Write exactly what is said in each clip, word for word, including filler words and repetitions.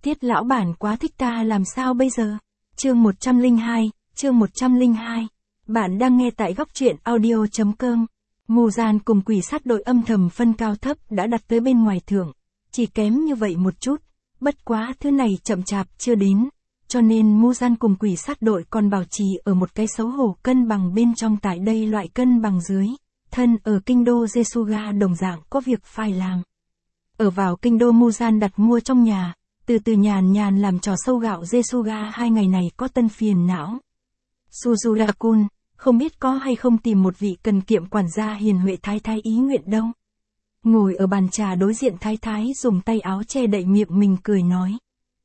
Tiết lão bản quá thích ta làm sao bây giờ? Chương một trăm lẻ hai, chương một trăm lẻ hai. Bạn đang nghe tại góc truyện audio.com. Muzan cùng quỷ sát đội âm thầm phân cao thấp đã đặt tới bên ngoài thưởng. Chỉ kém như vậy một chút. Bất quá thứ này chậm chạp chưa đến. Cho nên Muzan cùng quỷ sát đội còn bảo trì ở một cái xấu hổ cân bằng bên trong, tại đây loại cân bằng dưới. Thân ở kinh đô Jesuga đồng dạng có việc phải làm. Ở vào kinh đô Muzan đặt mua trong nhà. Từ từ nhàn nhàn làm trò sâu gạo Jesuga hai ngày này có tân phiền não. Suzura-kun, không biết có hay không tìm một vị cần kiệm quản gia hiền huệ thái thái ý nguyện đâu. Ngồi ở bàn trà đối diện thái thái dùng tay áo che đậy miệng mình cười nói.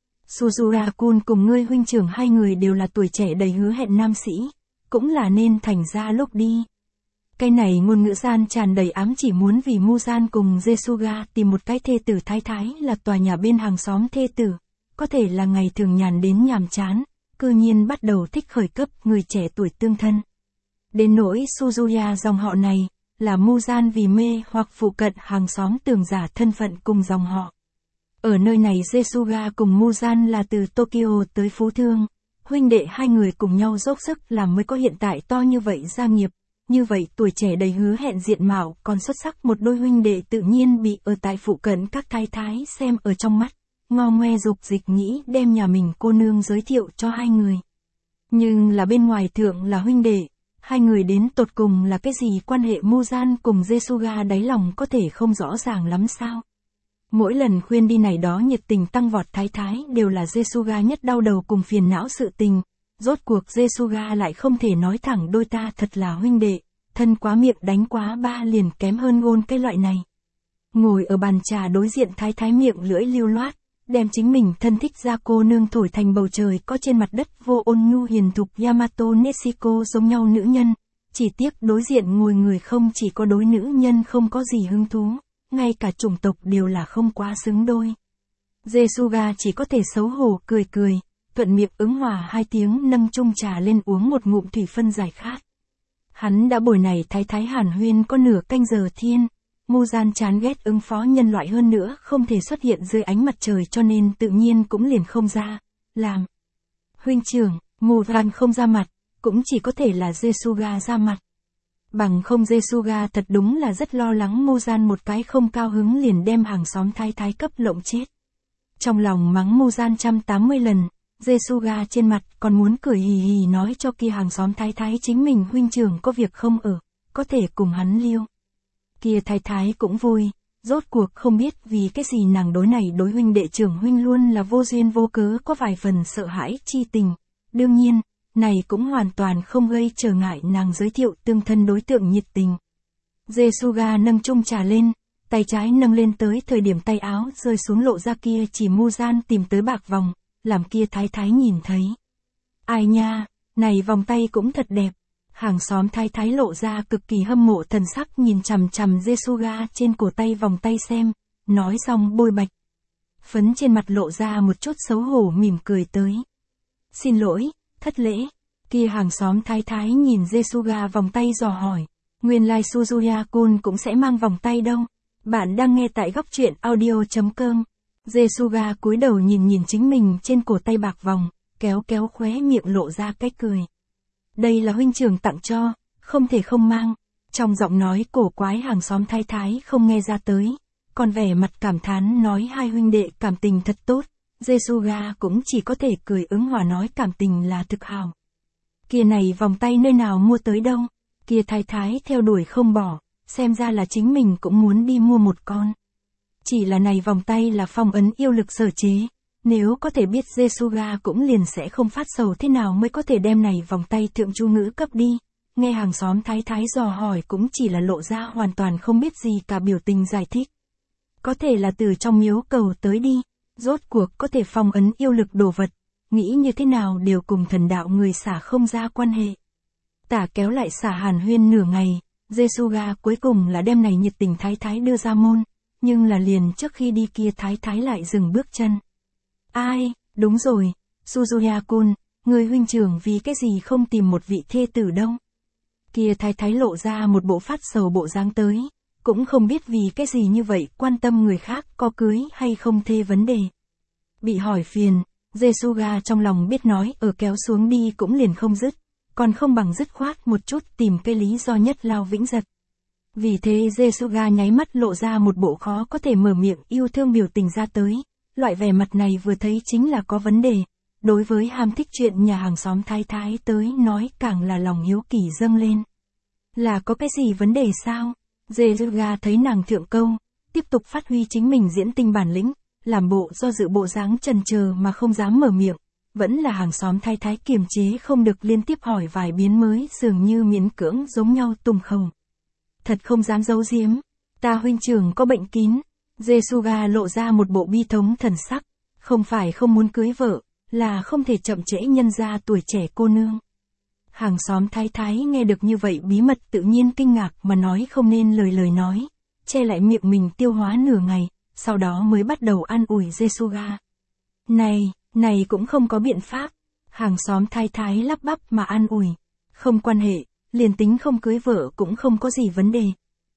Suzura-kun cùng ngươi huynh trưởng hai người đều là tuổi trẻ đầy hứa hẹn nam sĩ, cũng là nên thành ra lúc đi. Cái này ngôn ngữ gian tràn đầy ám chỉ muốn vì Muzan cùng Jesuga tìm một cái thê tử thái thái là tòa nhà bên hàng xóm thê tử, có thể là ngày thường nhàn đến nhàm chán, cư nhiên bắt đầu thích khởi cấp người trẻ tuổi tương thân. Đến nỗi Suzuya dòng họ này, là Muzan vì mê hoặc phụ cận hàng xóm tưởng giả thân phận cùng dòng họ. Ở nơi này Jesuga cùng Muzan là từ Tokyo tới Phú Thương, huynh đệ hai người cùng nhau dốc sức làm mới có hiện tại to như vậy gia nghiệp. Như vậy tuổi trẻ đầy hứa hẹn diện mạo còn xuất sắc một đôi huynh đệ tự nhiên bị ở tại phụ cận các thái thái xem ở trong mắt, ngo ngoe dục dịch nghĩ đem nhà mình cô nương giới thiệu cho hai người. Nhưng là bên ngoài thượng là huynh đệ, hai người đến tột cùng là cái gì quan hệ Muzan cùng Jesuga đáy lòng có thể không rõ ràng lắm sao. Mỗi lần khuyên đi này đó nhiệt tình tăng vọt thái thái đều là Jesuga nhất đau đầu cùng phiền não sự tình. Rốt cuộc Jesuga lại không thể nói thẳng đôi ta thật là huynh đệ, thân quá miệng đánh quá ba liền kém hơn ngôn cái loại này. Ngồi ở bàn trà đối diện thái thái miệng lưỡi lưu loát, đem chính mình thân thích ra cô nương thổi thành bầu trời có trên mặt đất vô ôn nhu hiền thục Yamato Neshiko giống nhau nữ nhân. Chỉ tiếc đối diện ngồi người không chỉ có đối nữ nhân không có gì hứng thú, ngay cả chủng tộc đều là không quá xứng đôi. Jesuga chỉ có thể xấu hổ cười cười. Thuận miệng ứng hòa hai tiếng nâng chung trà lên uống một ngụm thủy phân giải khát. Hắn đã bồi này thái thái hàn huyên có nửa canh giờ thiên. Muzan chán ghét ứng phó nhân loại hơn nữa không thể xuất hiện dưới ánh mặt trời cho nên tự nhiên cũng liền không ra. Làm huynh trưởng, Muzan không ra mặt, cũng chỉ có thể là Jesuga ra mặt. Bằng không Jesuga thật đúng là rất lo lắng Muzan một cái không cao hứng liền đem hàng xóm thái thái cấp lộng chết. Trong lòng mắng Muzan trăm tám mươi lần. Jesuga trên mặt còn muốn cười hì hì nói cho kia hàng xóm thái thái chính mình huynh trưởng có việc không ở, có thể cùng hắn liêu. Kia thái thái cũng vui, rốt cuộc không biết vì cái gì nàng đối này đối huynh đệ trưởng huynh luôn là vô duyên vô cớ có vài phần sợ hãi chi tình. Đương nhiên, này cũng hoàn toàn không gây trở ngại nàng giới thiệu tương thân đối tượng nhiệt tình. Jesuga nâng chung trà lên, tay trái nâng lên tới thời điểm tay áo rơi xuống lộ ra kia chỉ Muzan tìm tới bạc vòng. Làm kia thái thái nhìn thấy. Ai nha, này vòng tay cũng thật đẹp. Hàng xóm thái thái lộ ra cực kỳ hâm mộ thần sắc nhìn chằm chằm Jesuga trên cổ tay vòng tay xem, nói xong bôi bạch. Phấn trên mặt lộ ra một chút xấu hổ mỉm cười tới. Xin lỗi, thất lễ. Kia hàng xóm thái thái nhìn Jesuga vòng tay dò hỏi. Nguyên lai Suzuya-kun cũng sẽ mang vòng tay đâu. Bạn đang nghe tại góc truyện audio.com. Jesuga cúi đầu nhìn nhìn chính mình trên cổ tay bạc vòng, kéo kéo khóe miệng lộ ra cái cười. Đây là huynh trưởng tặng cho, không thể không mang. Trong giọng nói cổ quái hàng xóm thái thái không nghe ra tới, còn vẻ mặt cảm thán nói hai huynh đệ cảm tình thật tốt. Jesuga cũng chỉ có thể cười ứng hòa nói cảm tình là thực hào. Kia này vòng tay nơi nào mua tới đâu, kia thái thái theo đuổi không bỏ, xem ra là chính mình cũng muốn đi mua một con. Chỉ là này vòng tay là phong ấn yêu lực sở chế, nếu có thể biết Jesuga cũng liền sẽ không phát sầu thế nào mới có thể đem này vòng tay thượng chu ngữ cấp đi. Nghe hàng xóm thái thái dò hỏi cũng chỉ là lộ ra hoàn toàn không biết gì cả biểu tình giải thích. Có thể là từ trong miếu cầu tới đi, rốt cuộc có thể phong ấn yêu lực đồ vật, nghĩ như thế nào đều cùng thần đạo người xả không ra quan hệ. Tả kéo lại xả hàn huyên nửa ngày, Jesuga cuối cùng là đem này nhiệt tình thái thái đưa ra môn. Nhưng là liền trước khi đi kia thái thái lại dừng bước chân. Ai, đúng rồi, Suzuya-kun, người huynh trưởng vì cái gì không tìm một vị thê tử đâu. Kia thái thái lộ ra một bộ phát sầu bộ dáng tới, cũng không biết vì cái gì như vậy quan tâm người khác có cưới hay không thê vấn đề. Bị hỏi phiền, Jesuga trong lòng biết nói ở kéo xuống đi cũng liền không dứt, còn không bằng dứt khoát một chút tìm cái lý do nhất lao vĩnh giật. Vì thế Jesuga nháy mắt lộ ra một bộ khó có thể mở miệng yêu thương biểu tình ra tới, loại vẻ mặt này vừa thấy chính là có vấn đề, đối với ham thích chuyện nhà hàng xóm thái thái tới nói càng là lòng hiếu kỳ dâng lên. Là có cái gì vấn đề sao? Jesuga thấy nàng thượng câu, tiếp tục phát huy chính mình diễn tinh bản lĩnh, làm bộ do dự bộ dáng chần chờ mà không dám mở miệng, vẫn là hàng xóm thái thái kiềm chế không được liên tiếp hỏi vài biến mới dường như miễn cưỡng giống nhau tùng khẩu. Thật không dám giấu giếm, ta huynh trưởng có bệnh kín. Jesuga lộ ra một bộ bi thống thần sắc, không phải không muốn cưới vợ, là không thể chậm trễ nhân gia tuổi trẻ cô nương. Hàng xóm thái thái nghe được như vậy bí mật tự nhiên kinh ngạc mà nói không nên lời lời nói, che lại miệng mình tiêu hóa nửa ngày, sau đó mới bắt đầu an ủi Jesuga. Này, này cũng không có biện pháp. Hàng xóm thái thái lắp bắp mà an ủi. Không quan hệ, liền tính không cưới vợ cũng không có gì vấn đề.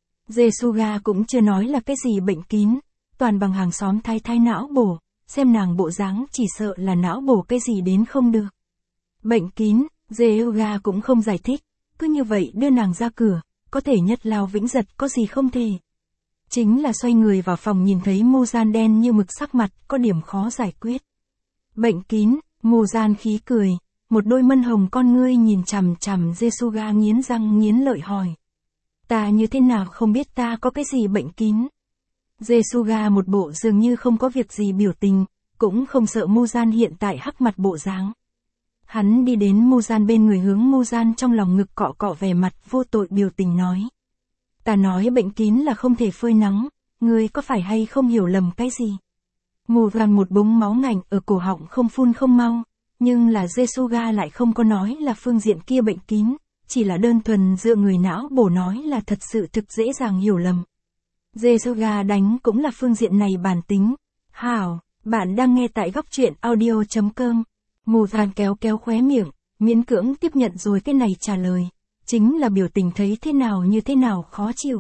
Jesuga cũng chưa nói là cái gì bệnh kín, toàn bằng hàng xóm thái thái não bổ, xem nàng bộ dáng chỉ sợ là não bổ cái gì đến không được. Bệnh kín, Jesuga cũng không giải thích, cứ như vậy đưa nàng ra cửa, có thể nhất lao vĩnh giật có gì không thể. Chính là xoay người vào phòng nhìn thấy Muzan đen như mực sắc mặt, có điểm khó giải quyết. Bệnh kín, Muzan khí cười, một đôi mân hồng con ngươi nhìn chằm chằm Jesuga nghiến răng nghiến lợi hỏi. Ta như thế nào không biết ta có cái gì bệnh kín? Jesuga một bộ dường như không có việc gì biểu tình, cũng không sợ Muzan hiện tại hắc mặt bộ dáng. Hắn đi đến Muzan bên người hướng Muzan trong lòng ngực cọ cọ vẻ mặt vô tội biểu tình nói. Ta nói bệnh kín là không thể phơi nắng, ngươi có phải hay không hiểu lầm cái gì? Muzan một búng máu ngạnh ở cổ họng không phun không mau, nhưng là Jesuga lại không có nói là phương diện kia bệnh kín, chỉ là đơn thuần dựa người não bổ nói là thật sự thực dễ dàng hiểu lầm. Jesuga đánh cũng là phương diện này bản tính. Hảo, bạn đang nghe tại góc truyện audio chấm com. Muzan kéo kéo khóe miệng, miễn cưỡng tiếp nhận rồi cái này trả lời. Chính là biểu tình thấy thế nào như thế nào khó chịu.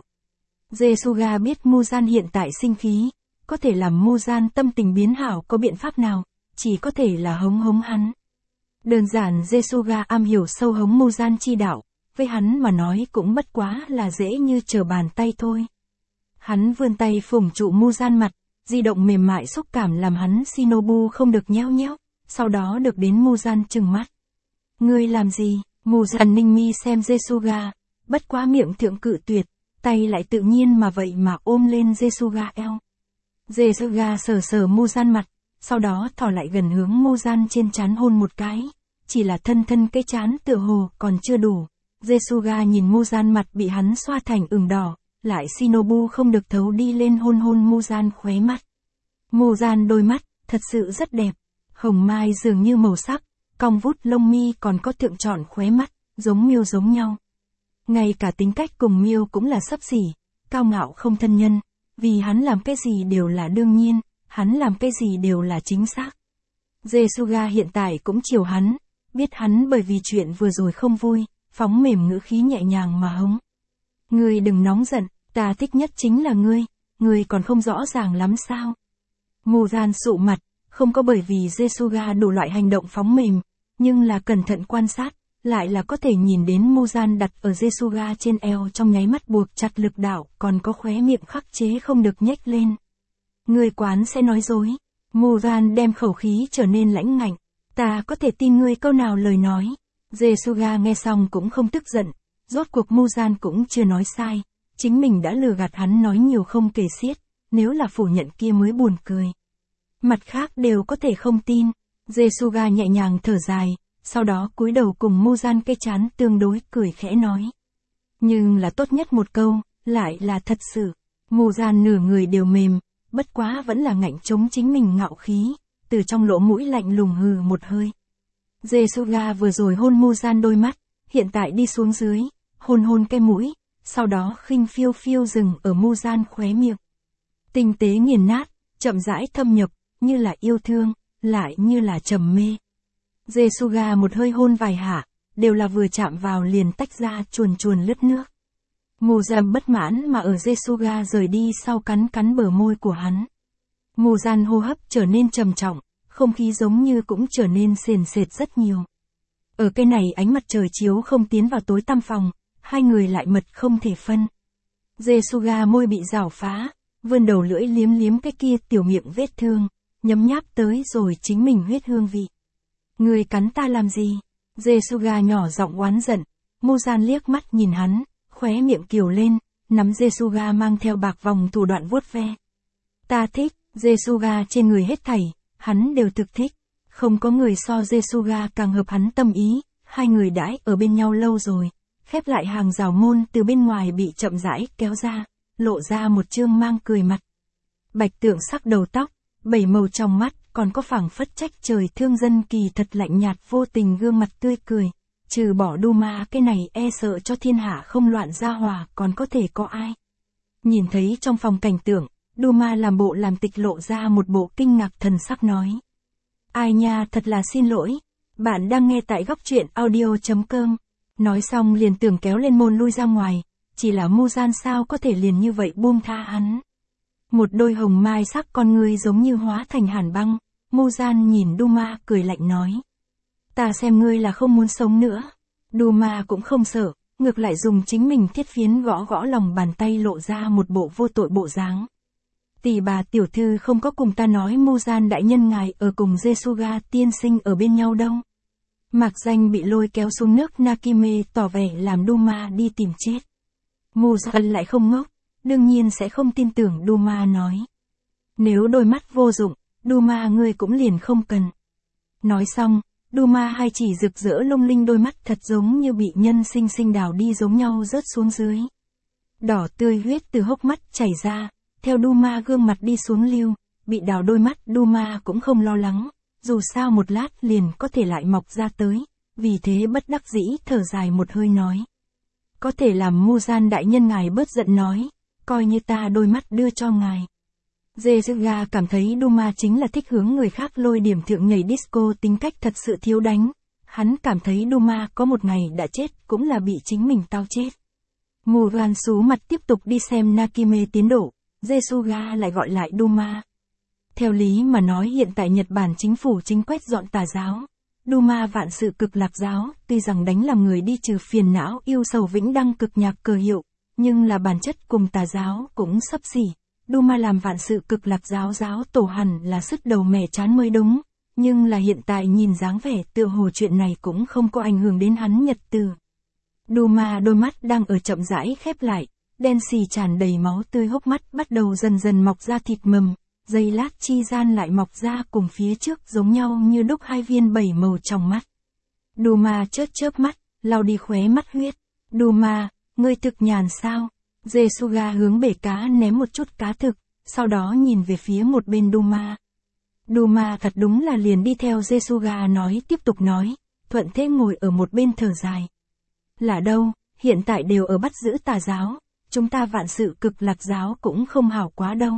Jesuga biết Muzan hiện tại sinh khí, có thể làm Muzan tâm tình biến hảo có biện pháp nào, chỉ có thể là hống hống hắn. Đơn giản Jesuga am hiểu sâu hống Muzan chi đạo, với hắn mà nói cũng bất quá là dễ như trở bàn tay thôi. Hắn vươn tay phủng trụ Muzan mặt, di động mềm mại xúc cảm làm hắn Shinobu không được nheo nheo, sau đó được đến Muzan trừng mắt. Ngươi làm gì? Muzan ninh mi xem Jesuga, bất quá miệng thượng cự tuyệt, tay lại tự nhiên mà vậy mà ôm lên Jesuga eo. Jesuga sờ sờ Muzan mặt, sau đó thò lại gần hướng Muzan trên trán hôn một cái, chỉ là thân thân cái trán tựa hồ còn chưa đủ. Jesuga nhìn Muzan mặt bị hắn xoa thành ửng đỏ, lại Shinobu không được thấu đi lên hôn hôn Muzan khóe mắt. Muzan đôi mắt, thật sự rất đẹp, hồng mai dường như màu sắc, cong vút lông mi còn có thượng trọn khóe mắt, giống Miêu giống nhau. Ngay cả tính cách cùng Miêu cũng là xấp xỉ, cao ngạo không thân nhân, vì hắn làm cái gì đều là đương nhiên, hắn làm cái gì đều là chính xác. Jesuga hiện tại cũng chiều hắn, biết hắn bởi vì chuyện vừa rồi không vui, phóng mềm ngữ khí nhẹ nhàng mà hống. Ngươi đừng nóng giận, ta thích nhất chính là ngươi, ngươi còn không rõ ràng lắm sao? Muzan sụ mặt, không có bởi vì Jesuga đủ loại hành động phóng mềm, nhưng là cẩn thận quan sát, lại là có thể nhìn đến Muzan đặt ở Jesuga trên eo trong nháy mắt buộc chặt lực đạo, còn có khóe miệng khắc chế không được nhếch lên. Ngươi quán sẽ nói dối. Muzan đem khẩu khí trở nên lãnh ngạnh, ta có thể tin ngươi câu nào lời nói. Jesuga nghe xong cũng không tức giận, rốt cuộc Muzan cũng chưa nói sai, chính mình đã lừa gạt hắn nói nhiều không kể xiết, nếu là phủ nhận kia mới buồn cười. Mặt khác đều có thể không tin. Jesuga nhẹ nhàng thở dài, sau đó cúi đầu cùng Muzan cái chán tương đối cười khẽ nói. Nhưng là tốt nhất một câu, lại là thật sự. Muzan nửa người đều mềm, bất quá vẫn là ngạnh chống chính mình ngạo khí, từ trong lỗ mũi lạnh lùng hừ một hơi. Jesuga vừa rồi hôn Muzan đôi mắt, hiện tại đi xuống dưới, hôn hôn cái mũi, sau đó khinh phiêu phiêu dừng ở Muzan khóe miệng. Tinh tế nghiền nát, chậm rãi thâm nhập, như là yêu thương, lại như là trầm mê. Jesuga một hơi hôn vài hạ, đều là vừa chạm vào liền tách ra chuồn chuồn lướt nước. Muzan bất mãn mà ở Jesuga rời đi sau cắn cắn bờ môi của hắn. Muzan hô hấp trở nên trầm trọng, không khí giống như cũng trở nên sền sệt rất nhiều. Ở cái này ánh mặt trời chiếu không tiến vào tối tăm phòng, hai người lại mật không thể phân. Jesuga môi bị rào phá, vươn đầu lưỡi liếm liếm cái kia tiểu miệng vết thương, nhấm nháp tới rồi chính mình huyết hương vị. Người cắn ta làm gì? Jesuga nhỏ giọng oán giận, Muzan liếc mắt nhìn hắn, khóe miệng kiều lên, nắm Jesuga mang theo bạc vòng thủ đoạn vuốt ve. Ta thích, Jesuga trên người hết thảy, hắn đều thực thích. Không có người so Jesuga càng hợp hắn tâm ý, hai người đãi ở bên nhau lâu rồi. Khép lại hàng rào môn từ bên ngoài bị chậm rãi kéo ra, lộ ra một trương mang cười mặt. Bạch tượng sắc đầu tóc, bảy màu trong mắt, còn có phảng phất trách trời thương dân kỳ thật lạnh nhạt vô tình gương mặt tươi cười. Trừ bỏ Duma cái này e sợ cho thiên hạ không loạn gia hòa còn có thể có ai. Nhìn thấy trong phòng cảnh tượng, Duma làm bộ làm tịch lộ ra một bộ kinh ngạc thần sắc nói. Ai nha, thật là xin lỗi, bạn đang nghe tại góc truyện audio chấm com. Nói xong liền tưởng kéo lên môn lui ra ngoài, chỉ là Muzan sao có thể liền như vậy buông tha hắn. Một đôi hồng mai sắc con ngươi giống như hóa thành hàn băng, Muzan nhìn Duma cười lạnh nói. Ta xem ngươi là không muốn sống nữa. Duma cũng không sợ, ngược lại dùng chính mình thiết phiến gõ gõ lòng bàn tay lộ ra một bộ vô tội bộ dáng. Tỷ bà tiểu thư không có cùng ta nói Muzan đại nhân ngài ở cùng Jesuga tiên sinh ở bên nhau đâu. Mạc Danh bị lôi kéo xuống nước Nakime tỏ vẻ làm Duma đi tìm chết. Muzan lại không ngốc, đương nhiên sẽ không tin tưởng Duma nói. Nếu đôi mắt vô dụng, Duma ngươi cũng liền không cần. Nói xong, Duma hai chỉ rực rỡ lung linh đôi mắt thật giống như bị nhân sinh sinh đào đi giống nhau rớt xuống dưới. Đỏ tươi huyết từ hốc mắt chảy ra, theo Duma gương mặt đi xuống lưu, bị đào đôi mắt Duma cũng không lo lắng, dù sao một lát liền có thể lại mọc ra tới, vì thế bất đắc dĩ thở dài một hơi nói. Có thể làm Muzan đại nhân ngài bớt giận nói, coi như ta đôi mắt đưa cho ngài. Jesuga cảm thấy Duma chính là thích hướng người khác lôi điểm thượng nhảy disco tính cách thật sự thiếu đánh. Hắn cảm thấy Duma có một ngày đã chết cũng là bị chính mình tao chết. Muzan sú mặt tiếp tục đi xem Nakime tiến độ, Jesuga lại gọi lại Duma. Theo lý mà nói hiện tại Nhật Bản chính phủ chính quét dọn tà giáo. Duma vạn sự cực lạc giáo, tuy rằng đánh làm người đi trừ phiền não yêu sầu vĩnh đăng cực nhạc cờ hiệu, nhưng là bản chất cùng tà giáo cũng sấp xỉ. Duma làm vạn sự cực lạc giáo giáo tổ hẳn là sứt đầu mẻ chán mới đúng, nhưng là hiện tại nhìn dáng vẻ tựa hồ chuyện này cũng không có ảnh hưởng đến hắn nhật từ. Duma đôi mắt đang ở chậm rãi khép lại, đen xì tràn đầy máu tươi hốc mắt bắt đầu dần dần mọc ra thịt mầm, giây lát chi gian lại mọc ra cùng phía trước giống nhau như đúc hai viên bảy màu trong mắt. Duma chớp chớp mắt, lau đi khóe mắt huyết. Duma, ngươi thực nhàn sao? Jesuga hướng bể cá ném một chút cá thực, sau đó nhìn về phía một bên Duma. Duma thật đúng là liền đi theo Jesuga nói tiếp tục nói, thuận thế ngồi ở một bên thở dài. Là đâu, hiện tại đều ở bắt giữ tà giáo, chúng ta vạn sự cực lạc giáo cũng không hảo quá đâu.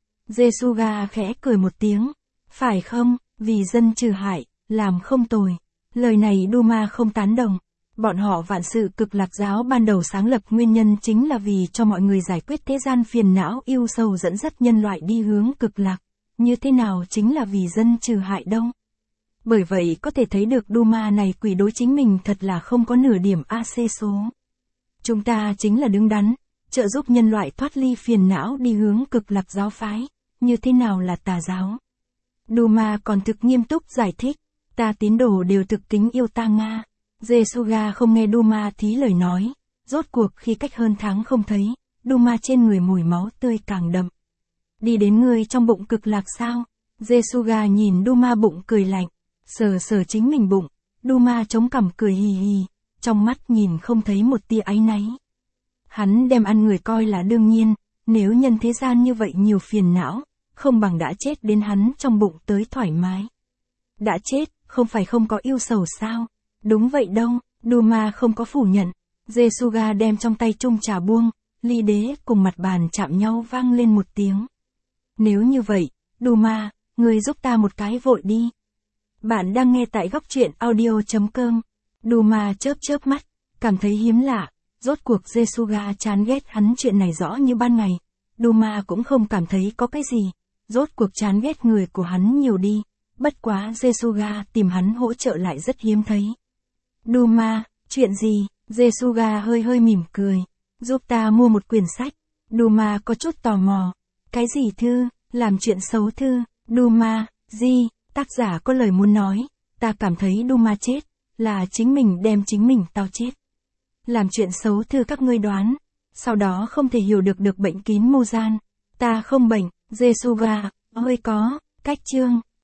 Jesuga khẽ cười một tiếng, phải không, vì dân trừ hại, làm không tồi. Lời này Duma không tán đồng. Bọn họ vạn sự cực lạc giáo ban đầu sáng lập nguyên nhân chính là vì cho mọi người giải quyết thế gian phiền não yêu sầu dẫn dắt nhân loại đi hướng cực lạc. Như thế nào chính là vì dân trừ hại đâu. Bởi vậy có thể thấy được Duma này quỷ đối chính mình thật là không có nửa điểm a xê số. Chúng ta chính là đứng đắn, trợ giúp nhân loại thoát ly phiền não đi hướng cực lạc giáo phái. Như thế nào là tà giáo? Duma còn thực nghiêm túc giải thích, ta tín đồ đều thực kính yêu ta Nga. Jesuga không nghe Duma thí lời nói, rốt cuộc khi cách hơn tháng không thấy, Duma trên người mùi máu tươi càng đậm. Đi đến người trong bụng cực lạc sao? Jesuga nhìn Duma bụng cười lạnh, sờ sờ chính mình bụng, Duma chống cằm cười hì hì, trong mắt nhìn không thấy một tia áy náy. Hắn đem ăn người coi là đương nhiên, nếu nhân thế gian như vậy nhiều phiền não, không bằng đã chết đến hắn trong bụng tới thoải mái. Đã chết, không phải không có yêu sầu sao? Đúng vậy đâu, Duma không có phủ nhận. Jesuga đem trong tay chung trà buông, ly đế cùng mặt bàn chạm nhau vang lên một tiếng. Nếu như vậy, Duma, người giúp ta một cái vội đi. Bạn đang nghe tại góc truyện audio chấm com. Duma chớp chớp mắt, cảm thấy hiếm lạ, rốt cuộc Jesuga chán ghét hắn chuyện này rõ như ban ngày. Duma cũng không cảm thấy có cái gì, rốt cuộc chán ghét người của hắn nhiều đi. bất quá Jesuga tìm hắn hỗ trợ lại rất hiếm thấy. Duma, chuyện gì? Jesuga hơi hơi mỉm cười. Giúp ta mua một quyển sách. Duma có chút tò mò. Cái gì thư? Làm chuyện xấu thư? Duma, gì? Tác giả có lời muốn nói. Ta cảm thấy Duma chết, là chính mình đem chính mình tao chết. Làm chuyện xấu thư các ngươi đoán. Sau đó không thể hiểu được được bệnh kín Muzan. Ta không bệnh, Jesuga, hơi có, cách chương.